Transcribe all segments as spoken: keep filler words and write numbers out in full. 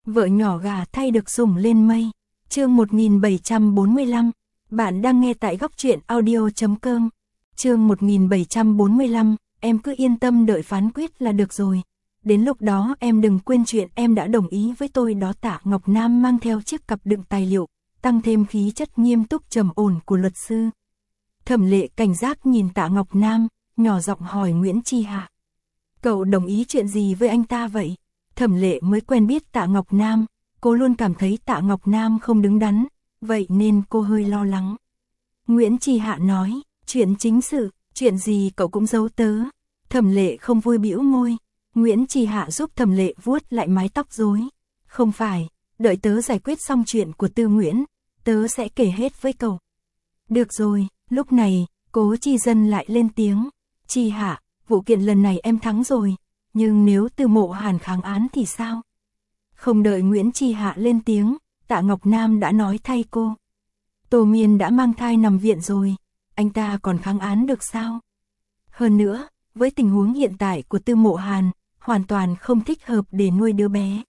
Vợ nhỏ gà thay được sủng lên mây. Chương một nghìn bảy trăm bốn mươi lăm. Bạn đang nghe tại góc truyện audio chấm com. Chương một nghìn bảy trăm bốn mươi lăm, em cứ yên tâm đợi phán quyết là được rồi. Đến lúc đó em đừng quên chuyện em đã đồng ý với tôi đó. Tạ Ngọc Nam mang theo chiếc cặp đựng tài liệu, tăng thêm khí chất nghiêm túc trầm ổn của luật sư. Thẩm Lệ cảnh giác nhìn Tạ Ngọc Nam, nhỏ giọng hỏi Nguyễn Chi Hạ. Cậu đồng ý chuyện gì với anh ta vậy? Thẩm Lệ mới quen biết Tạ Ngọc Nam, cô luôn cảm thấy Tạ Ngọc Nam không đứng đắn, vậy nên cô hơi lo lắng. Nguyễn Chi Hạ nói, chuyện chính sự, chuyện gì cậu cũng giấu tớ. Thẩm Lệ không vui bĩu môi. Nguyễn Chi Hạ giúp Thẩm Lệ vuốt lại mái tóc rối. Không phải, đợi tớ giải quyết xong chuyện của Tư Nguyễn, tớ sẽ kể hết với cậu. Được rồi, lúc này, Cố Chi Dân lại lên tiếng. Chi Hạ, vụ kiện lần này em thắng rồi, nhưng nếu Tư Mộ Hàn kháng án thì sao? Không đợi Nguyễn Chi Hạ lên tiếng, Tạ Ngọc Nam đã nói thay cô. Tô Miên đã mang thai nằm viện rồi, anh ta còn kháng án được sao? Hơn nữa, với tình huống hiện tại của Tư Mộ Hàn, hoàn toàn không thích hợp để nuôi đứa bé.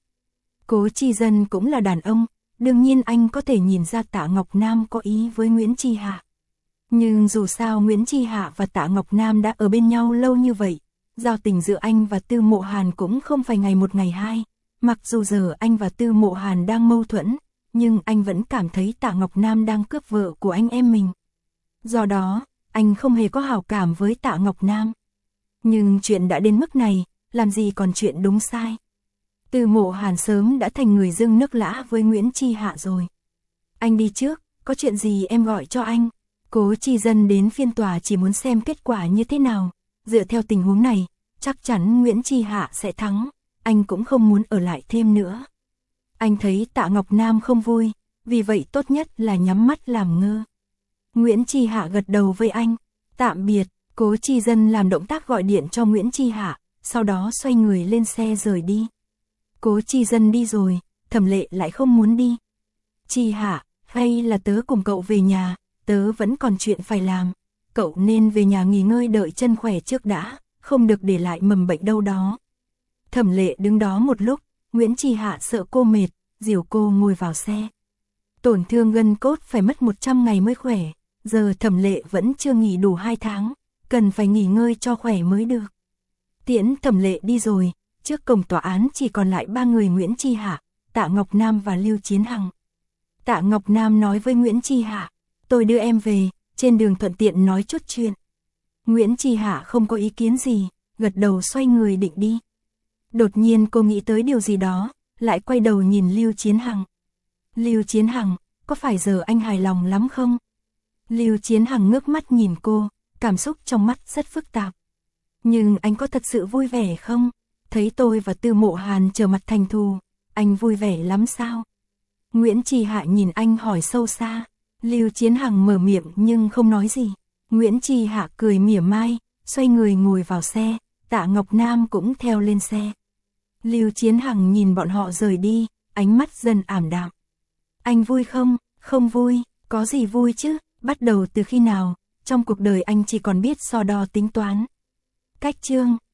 Cố Chi Dân cũng là đàn ông, đương nhiên anh có thể nhìn ra Tạ Ngọc Nam có ý với Nguyễn Chi Hạ. Nhưng dù sao Nguyễn Chi Hạ và Tạ Ngọc Nam đã ở bên nhau lâu như vậy, giao tình giữa anh và Tư Mộ Hàn cũng không phải ngày một ngày hai. Mặc dù giờ anh và Tư Mộ Hàn đang mâu thuẫn, nhưng anh vẫn cảm thấy Tạ Ngọc Nam đang cướp vợ của anh em mình. Do đó, anh không hề có hảo cảm với Tạ Ngọc Nam. Nhưng chuyện đã đến mức này, làm gì còn chuyện đúng sai. Tư Mộ Hàn sớm đã thành người dưng nước lã với Nguyễn Chi Hạ rồi. Anh đi trước, có chuyện gì em gọi cho anh. Cố Chi Dân đến phiên tòa chỉ muốn xem kết quả như thế nào. Dựa theo tình huống này, chắc chắn Nguyễn Chi Hạ sẽ thắng. Anh cũng không muốn ở lại thêm nữa. Anh thấy Tạ Ngọc Nam không vui, vì vậy tốt nhất là nhắm mắt làm ngơ. Nguyễn Chi Hạ gật đầu với anh. Tạm biệt. Cố Chi Dân làm động tác gọi điện cho Nguyễn Chi Hạ, sau đó xoay người lên xe rời đi. Cố Chi Dân đi rồi, Thẩm Lệ lại không muốn đi. Chi Hạ, hay là tớ cùng cậu về nhà, tớ vẫn còn chuyện phải làm. Cậu nên về nhà nghỉ ngơi đợi chân khỏe trước đã, không được để lại mầm bệnh đâu đó. Thẩm Lệ đứng đó một lúc, Nguyễn Chi Hạ sợ cô mệt, dìu cô ngồi vào xe. Tổn thương gân cốt phải mất một trăm ngày mới khỏe, giờ Thẩm Lệ vẫn chưa nghỉ đủ hai tháng, cần phải nghỉ ngơi cho khỏe mới được. Tiễn Thẩm Lệ đi rồi, trước cổng tòa án chỉ còn lại ba người Nguyễn Chi Hạ, Tạ Ngọc Nam và Lưu Chiến Hằng. Tạ Ngọc Nam nói với Nguyễn Chi Hạ, tôi đưa em về, trên đường thuận tiện nói chút chuyện. Nguyễn Chi Hạ không có ý kiến gì, gật đầu xoay người định đi. Đột nhiên cô nghĩ tới điều gì đó, lại quay đầu nhìn Lưu Chiến Hằng. Lưu Chiến Hằng, có phải giờ anh hài lòng lắm không? Lưu Chiến Hằng ngước mắt nhìn cô, cảm xúc trong mắt rất phức tạp. Nhưng anh có thật sự vui vẻ không? Thấy tôi và Tư Mộ Hàn trở mặt thành thù, anh vui vẻ lắm sao? Nguyễn Chi Hạ nhìn anh hỏi sâu xa. Lưu Chiến Hằng mở miệng nhưng không nói gì. Nguyễn Chi Hạ cười mỉa mai, xoay người ngồi vào xe, Tạ Ngọc Nam cũng theo lên xe. Lưu Chiến Hằng nhìn bọn họ rời đi, ánh mắt dần ảm đạm. Anh vui không? Không vui, có gì vui chứ? Bắt đầu từ khi nào, trong cuộc đời anh chỉ còn biết so đo tính toán. Cách chương